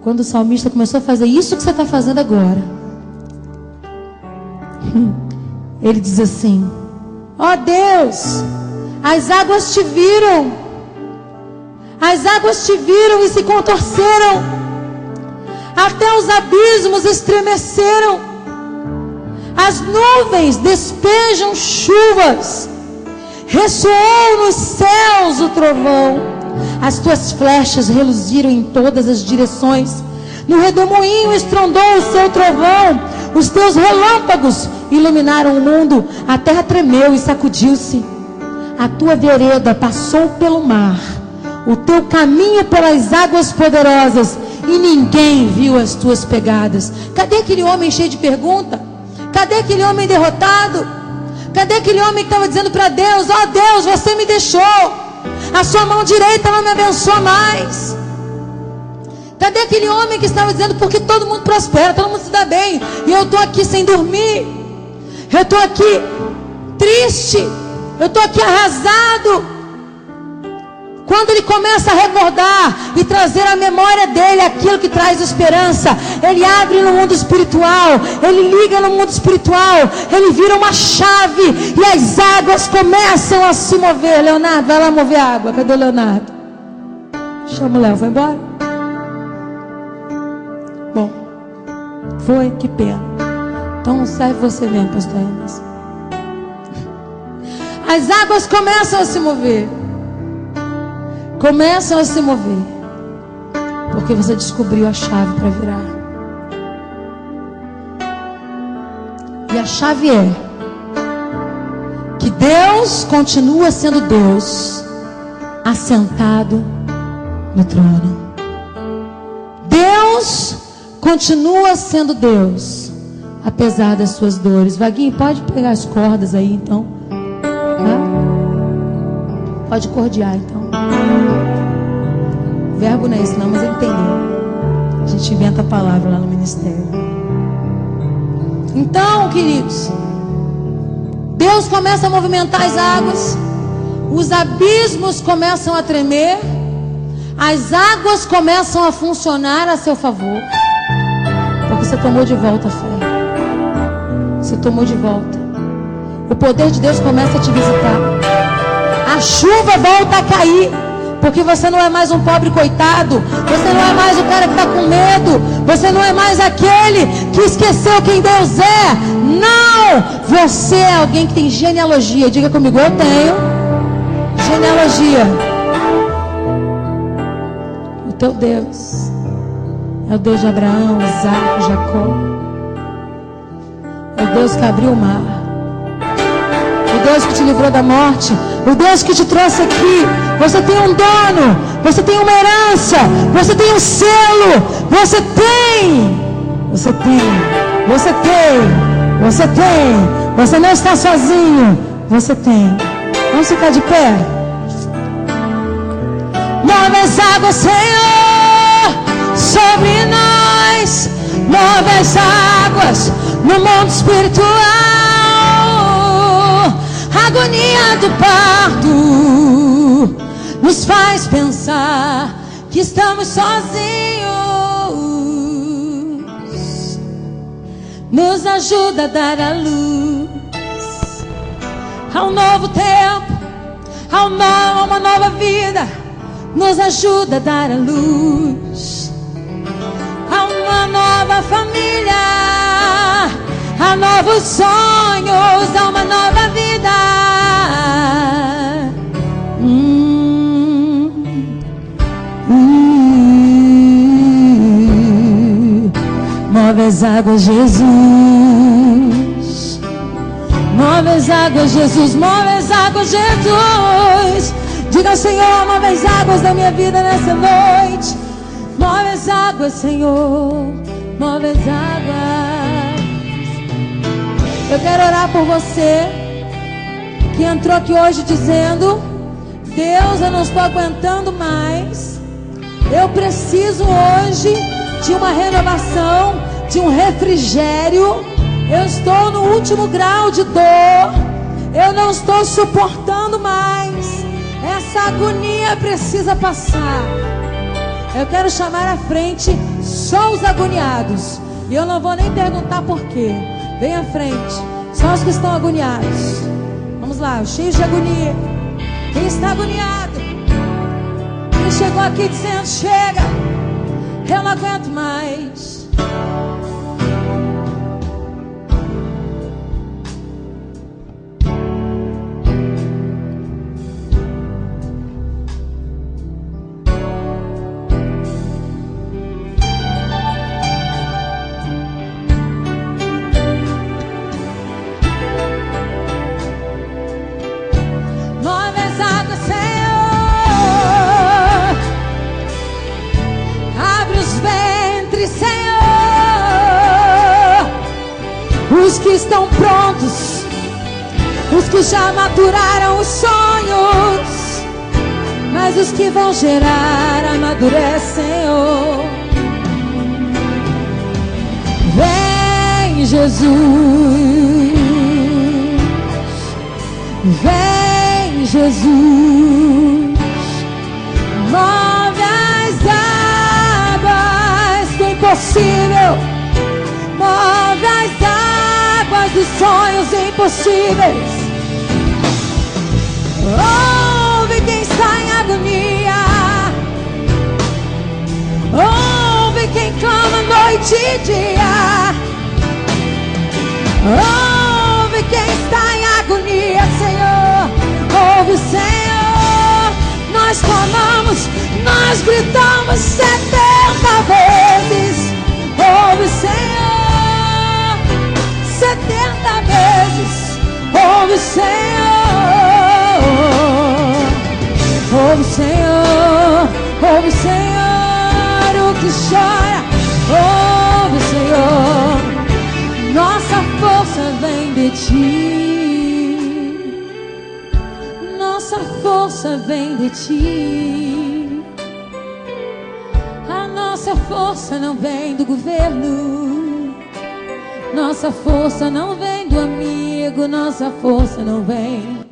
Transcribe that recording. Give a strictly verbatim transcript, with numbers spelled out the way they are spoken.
quando o salmista começou a fazer isso que você está fazendo agora, ele diz assim: ó oh Deus, as águas te viram, as águas te viram e se contorceram, até os abismos estremeceram, as nuvens despejam chuvas, ressoou nos céus o trovão, as tuas flechas reluziram em todas as direções, no redemoinho estrondou o seu trovão, os teus relâmpagos iluminaram o mundo, a terra tremeu e sacudiu-se, a tua vereda passou pelo mar, o teu caminho pelas águas poderosas, e ninguém viu as tuas pegadas. Cadê aquele homem cheio de pergunta? Cadê aquele homem derrotado? Cadê aquele homem que estava dizendo para Deus: ó oh Deus, você me deixou, a sua mão direita não me abençoa mais? Cadê aquele homem que estava dizendo: porque todo mundo prospera, todo mundo se dá bem, e eu estou aqui sem dormir, eu estou aqui triste, eu estou aqui arrasado? Quando ele começa a recordar e trazer à memória dele aquilo que traz esperança, ele abre no mundo espiritual, ele liga no mundo espiritual, ele vira uma chave e as águas começam a se mover. Leonardo, vai lá mover a água. Cadê o Leonardo? Chama o Léo, vai embora? Bom, foi, que pena. Então serve você mesmo, pastor Enes. As águas começam a se mover. Começam a se mover, porque você descobriu a chave para virar. E a chave é que Deus continua sendo Deus, assentado no trono. Deus continua sendo Deus, apesar das suas dores. Vaguinho, pode pegar as cordas aí então. Hã? Pode cordear então. O verbo não é isso não, mas ele entendeu. A gente inventa a palavra lá no ministério. Então, queridos, Deus começa a movimentar as águas, os abismos começam a tremer, as águas começam a funcionar a seu favor, porque você tomou de volta a fé. Você tomou de volta. O poder de Deus começa a te visitar. A chuva volta a cair, porque você não é mais um pobre coitado, você não é mais o cara que está com medo, você não é mais aquele que esqueceu quem Deus é. Não, você é alguém que tem genealogia. Diga comigo: eu tenho genealogia. O teu Deus é o Deus de Abraão, Isaac, Jacó. É o Deus que abriu o mar, o Deus que te livrou da morte, o Deus que te trouxe aqui. Você tem um dono, você tem uma herança, você tem um selo, você tem, você tem, você tem, você tem, você não está sozinho, você tem. Vamos ficar de pé? Move as águas, Senhor, sobre nós, move as águas no mundo espiritual. A agonia do parto nos faz pensar que estamos sozinhos. Nos ajuda a dar a luz a um novo tempo, a uma nova vida. Nos ajuda a dar a luz a uma nova família, a novos sonhos, a uma nova vida. Hum, hum, move as águas, Jesus. Move as águas, Jesus. Move as águas, Jesus. Diga: Senhor, move as águas da minha vida nessa noite. Move as águas, Senhor. Move as águas. Eu quero orar por você que entrou aqui hoje dizendo: Deus, eu não estou aguentando mais. Eu preciso hoje de uma renovação, de um refrigério. Eu estou no último grau de dor. Eu não estou suportando mais. Essa agonia precisa passar. Eu quero chamar à frente Só os agoniados. E eu não vou nem perguntar por quê. Vem à frente. Só os que estão agoniados. Vamos lá, cheios de agonia. Quem está agoniado? Quem chegou aqui dizendo: chega, eu não aguento mais. Os que estão prontos, os que já maturaram os sonhos, mas os que vão gerar amadurecem, Senhor. Vem, Jesus, vem, Jesus, move as águas do impossível, move as águas dos sonhos impossíveis. Ouve quem está em agonia, ouve quem clama noite e dia, ouve quem está em agonia, Senhor. Ouve, Senhor. Nós clamamos, nós gritamos setenta vezes. Ouve, Senhor. Setenta vezes. Ouve, Senhor. Ouve, Senhor. Ouve, Senhor, o que chora. Ouve, Senhor. Nossa força vem de ti. Nossa força vem de ti. A nossa força não vem do governo. Nossa força não vem do amigo, nossa força não vem